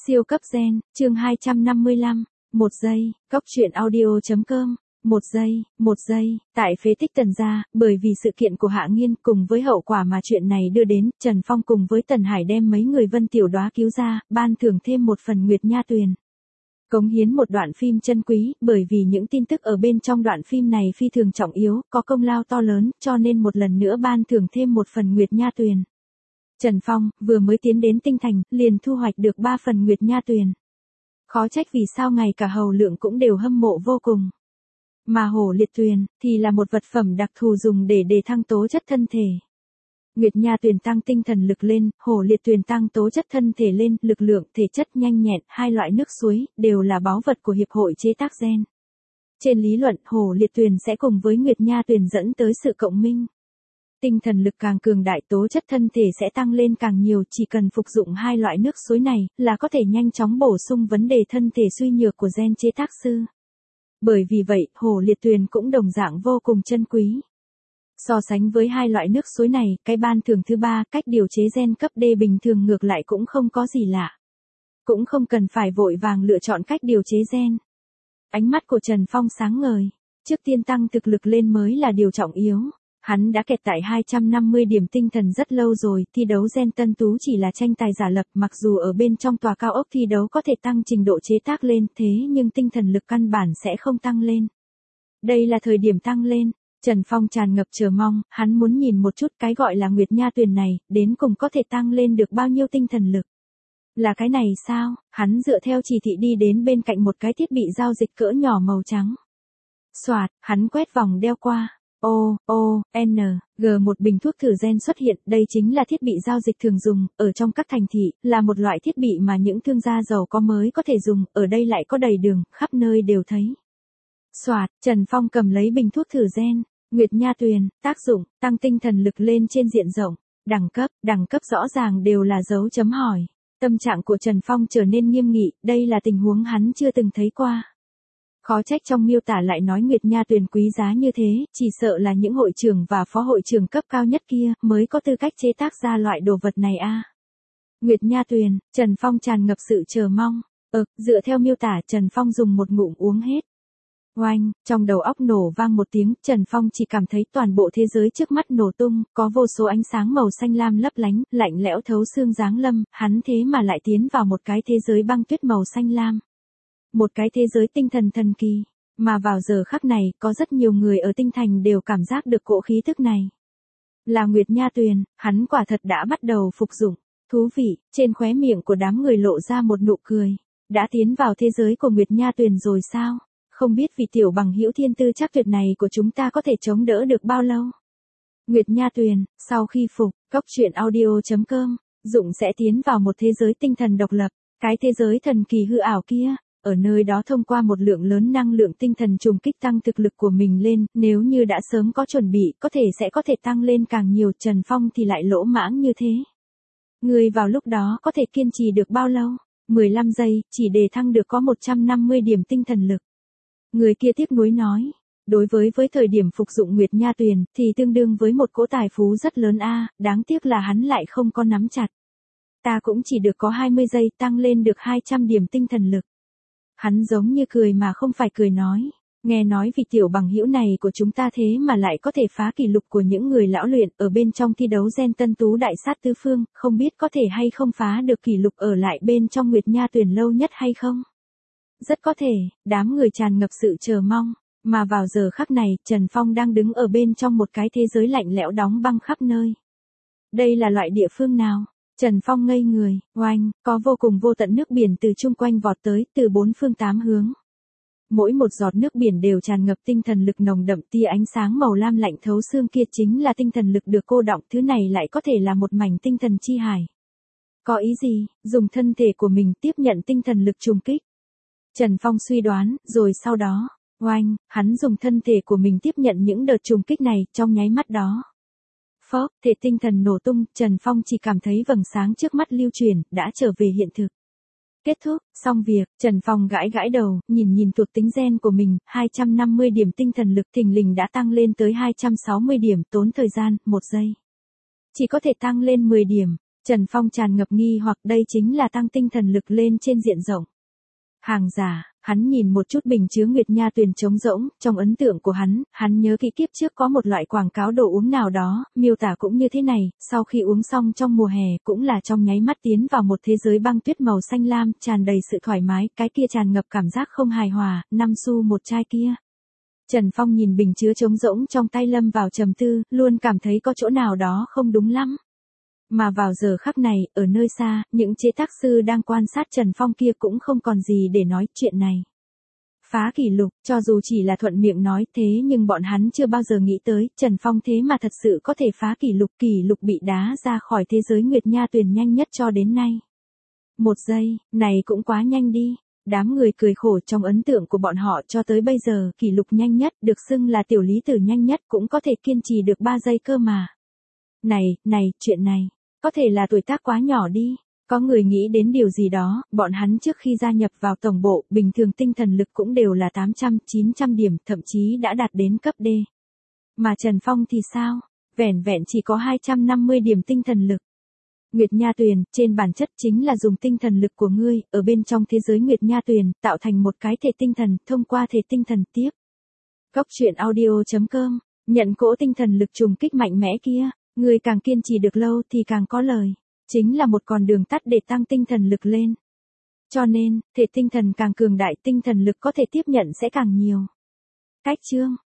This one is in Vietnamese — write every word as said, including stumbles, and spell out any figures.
Siêu cấp gen, chương hai trăm năm mươi lăm, một giây, góc truyện audio.com, một giây, một giây, tại phế tích Tần gia, bởi vì sự kiện của Hạ Nghiên cùng với hậu quả mà chuyện này đưa đến, Trần Phong cùng với Tần Hải đem mấy người Vân Tiểu Đóa cứu ra, ban thưởng thêm một phần Nguyệt Nha Tuyền. Cống hiến một đoạn phim chân quý, bởi vì những tin tức ở bên trong đoạn phim này phi thường trọng yếu, có công lao to lớn, cho nên một lần nữa ban thưởng thêm một phần Nguyệt Nha Tuyền. Trần Phong, vừa mới tiến đến Tinh Thành, liền thu hoạch được ba phần Nguyệt Nha Tuyền. Khó trách vì sao ngày cả Hầu Lượng cũng đều hâm mộ vô cùng. Mà Hổ Liệt Tuyền, thì là một vật phẩm đặc thù dùng để đề thăng tố chất thân thể. Nguyệt Nha Tuyền tăng tinh thần lực lên, Hổ Liệt Tuyền tăng tố chất thân thể lên, lực lượng, thể chất nhanh nhẹn, hai loại nước suối, đều là báu vật của Hiệp hội chế tác gen. Trên lý luận, Hổ Liệt Tuyền sẽ cùng với Nguyệt Nha Tuyền dẫn tới sự cộng minh. Tinh thần lực càng cường đại, tố chất thân thể sẽ tăng lên càng nhiều, chỉ cần phục dụng hai loại nước suối này, là có thể nhanh chóng bổ sung vấn đề thân thể suy nhược của gen chế tác sư. Bởi vì vậy, Hổ Liệt Tuyền cũng đồng dạng vô cùng chân quý. So sánh với hai loại nước suối này, cái ban thưởng thứ ba, cách điều chế gen cấp D bình thường ngược lại cũng không có gì lạ. Cũng không cần phải vội vàng lựa chọn cách điều chế gen. Ánh mắt của Trần Phong sáng ngời. Trước tiên tăng thực lực lên mới là điều trọng yếu. Hắn đã kẹt tại hai trăm năm mươi điểm tinh thần rất lâu rồi, thi đấu gen tân tú chỉ là tranh tài giả lập, mặc dù ở bên trong tòa cao ốc thi đấu có thể tăng trình độ chế tác lên, thế nhưng tinh thần lực căn bản sẽ không tăng lên. Đây là thời điểm tăng lên, Trần Phong tràn ngập chờ mong, hắn muốn nhìn một chút cái gọi là Nguyệt Nha Tuyền này, đến cùng có thể tăng lên được bao nhiêu tinh thần lực. Là cái này sao? Hắn dựa theo chỉ thị đi đến bên cạnh một cái thiết bị giao dịch cỡ nhỏ màu trắng. Soạt, hắn quét vòng đeo qua. O, O, N, G một bình thuốc thử gen xuất hiện, đây chính là thiết bị giao dịch thường dùng, ở trong các thành thị, là một loại thiết bị mà những thương gia giàu có mới có thể dùng, ở đây lại có đầy đường, khắp nơi đều thấy. Soạt, Trần Phong cầm lấy bình thuốc thử gen, Nguyệt Nha Tuyền, tác dụng, tăng tinh thần lực lên trên diện rộng, đẳng cấp, đẳng cấp rõ ràng đều là dấu chấm hỏi. Tâm trạng của Trần Phong trở nên nghiêm nghị, đây là tình huống hắn chưa từng thấy qua. Khó trách trong miêu tả lại nói Nguyệt Nha Tuyền quý giá như thế, chỉ sợ là những hội trưởng và phó hội trưởng cấp cao nhất kia mới có tư cách chế tác ra loại đồ vật này a. À. Nguyệt Nha Tuyền, Trần Phong tràn ngập sự chờ mong. Ờ, dựa theo miêu tả Trần Phong dùng một ngụm uống hết. Oanh, trong đầu óc nổ vang một tiếng, Trần Phong chỉ cảm thấy toàn bộ thế giới trước mắt nổ tung, có vô số ánh sáng màu xanh lam lấp lánh, lạnh lẽo thấu xương giáng lâm, hắn thế mà lại tiến vào một cái thế giới băng tuyết màu xanh lam. Một cái thế giới tinh thần thần kỳ, mà vào giờ khắc này, có rất nhiều người ở Tinh Thành đều cảm giác được cỗ khí thức này. Là Nguyệt Nha Tuyền, hắn quả thật đã bắt đầu phục dụng. Thú vị, trên khóe miệng của đám người lộ ra một nụ cười. Đã tiến vào thế giới của Nguyệt Nha Tuyền rồi sao? Không biết vì tiểu bằng hữu thiên tư chắc tuyệt này của chúng ta có thể chống đỡ được bao lâu? Nguyệt Nha Tuyền, sau khi phục, góc truyện audio.com, dụng sẽ tiến vào một thế giới tinh thần độc lập. Cái thế giới thần kỳ hư ảo kia. Ở nơi đó thông qua một lượng lớn năng lượng tinh thần trùng kích tăng thực lực của mình lên, nếu như đã sớm có chuẩn bị, có thể sẽ có thể tăng lên càng nhiều, Trần Phong thì lại lỗ mãng như thế. Người vào lúc đó có thể kiên trì được bao lâu? mười lăm giây, chỉ để thăng được có một trăm năm mươi điểm tinh thần lực. Người kia tiếc nuối nói, đối với với thời điểm phục dụng Nguyệt Nha Tuyền, thì tương đương với một cỗ tài phú rất lớn a, đáng tiếc là hắn lại không có nắm chặt. Ta cũng chỉ được có hai mươi giây tăng lên được hai trăm điểm tinh thần lực. Hắn giống như cười mà không phải cười nói, nghe nói vì tiểu bằng hữu này của chúng ta thế mà lại có thể phá kỷ lục của những người lão luyện ở bên trong thi đấu gen tân tú đại sát tứ phương, không biết có thể hay không phá được kỷ lục ở lại bên trong Nguyệt Nha Tuyền lâu nhất hay không? Rất có thể, đám người tràn ngập sự chờ mong, mà vào giờ khắc này, Trần Phong đang đứng ở bên trong một cái thế giới lạnh lẽo đóng băng khắp nơi. Đây là loại địa phương nào? Trần Phong ngây người, oanh, có vô cùng vô tận nước biển từ chung quanh vọt tới, từ bốn phương tám hướng. Mỗi một giọt nước biển đều tràn ngập tinh thần lực nồng đậm, tia ánh sáng màu lam lạnh thấu xương kia chính là tinh thần lực được cô đọng, thứ này lại có thể là một mảnh tinh thần chi hải. Có ý gì, dùng thân thể của mình tiếp nhận tinh thần lực trùng kích. Trần Phong suy đoán, rồi sau đó, oanh, hắn dùng thân thể của mình tiếp nhận những đợt trùng kích này, trong nháy mắt đó. Phốc, thể tinh thần nổ tung, Trần Phong chỉ cảm thấy vầng sáng trước mắt lưu chuyển, đã trở về hiện thực. Kết thúc, xong việc, Trần Phong gãi gãi đầu, nhìn nhìn thuộc tính gen của mình, hai trăm năm mươi điểm tinh thần lực thình lình đã tăng lên tới hai trăm sáu mươi điểm, tốn thời gian, một giây. Chỉ có thể tăng lên mười điểm. Trần Phong tràn ngập nghi hoặc đây chính là tăng tinh thần lực lên trên diện rộng. Hàng giả, hắn nhìn một chút bình chứa Nguyệt Nha Tuyền trống rỗng, trong ấn tượng của hắn, hắn nhớ kỹ kiếp trước có một loại quảng cáo đồ uống nào đó, miêu tả cũng như thế này, sau khi uống xong trong mùa hè cũng là trong nháy mắt tiến vào một thế giới băng tuyết màu xanh lam, tràn đầy sự thoải mái, cái kia tràn ngập cảm giác không hài hòa, năm xu một chai kia. Trần Phong nhìn bình chứa trống rỗng trong tay lâm vào trầm tư, luôn cảm thấy có chỗ nào đó không đúng lắm. Mà vào giờ khắc này, ở nơi xa, những chế tác sư đang quan sát Trần Phong kia cũng không còn gì để nói chuyện này. Phá kỷ lục, cho dù chỉ là thuận miệng nói thế nhưng bọn hắn chưa bao giờ nghĩ tới, Trần Phong thế mà thật sự có thể phá kỷ lục, kỷ lục bị đá ra khỏi thế giới Nguyệt Nha Tuyền nhanh nhất cho đến nay. Một giây, này cũng quá nhanh đi. Đám người cười khổ trong ấn tượng của bọn họ cho tới bây giờ, kỷ lục nhanh nhất được xưng là tiểu lý tử nhanh nhất cũng có thể kiên trì được ba giây cơ mà. Này, này, chuyện này, có thể là tuổi tác quá nhỏ đi. Có người nghĩ đến điều gì đó, bọn hắn trước khi gia nhập vào tổng bộ, bình thường tinh thần lực cũng đều là tám trăm, chín trăm điểm, thậm chí đã đạt đến cấp D. Mà Trần Phong thì sao? Vẻn vẹn chỉ có hai trăm năm mươi điểm tinh thần lực. Nguyệt Nha Tuyền, trên bản chất chính là dùng tinh thần lực của ngươi, ở bên trong thế giới Nguyệt Nha Tuyền, tạo thành một cái thể tinh thần, thông qua thể tinh thần tiếp. Cốc truyện audio chấm com, nhận cỗ tinh thần lực trùng kích mạnh mẽ kia, ngươi càng kiên trì được lâu thì càng có lời. Chính là một con đường tắt để tăng tinh thần lực lên. Cho nên, thể tinh thần càng cường đại tinh thần lực có thể tiếp nhận sẽ càng nhiều. Cách chương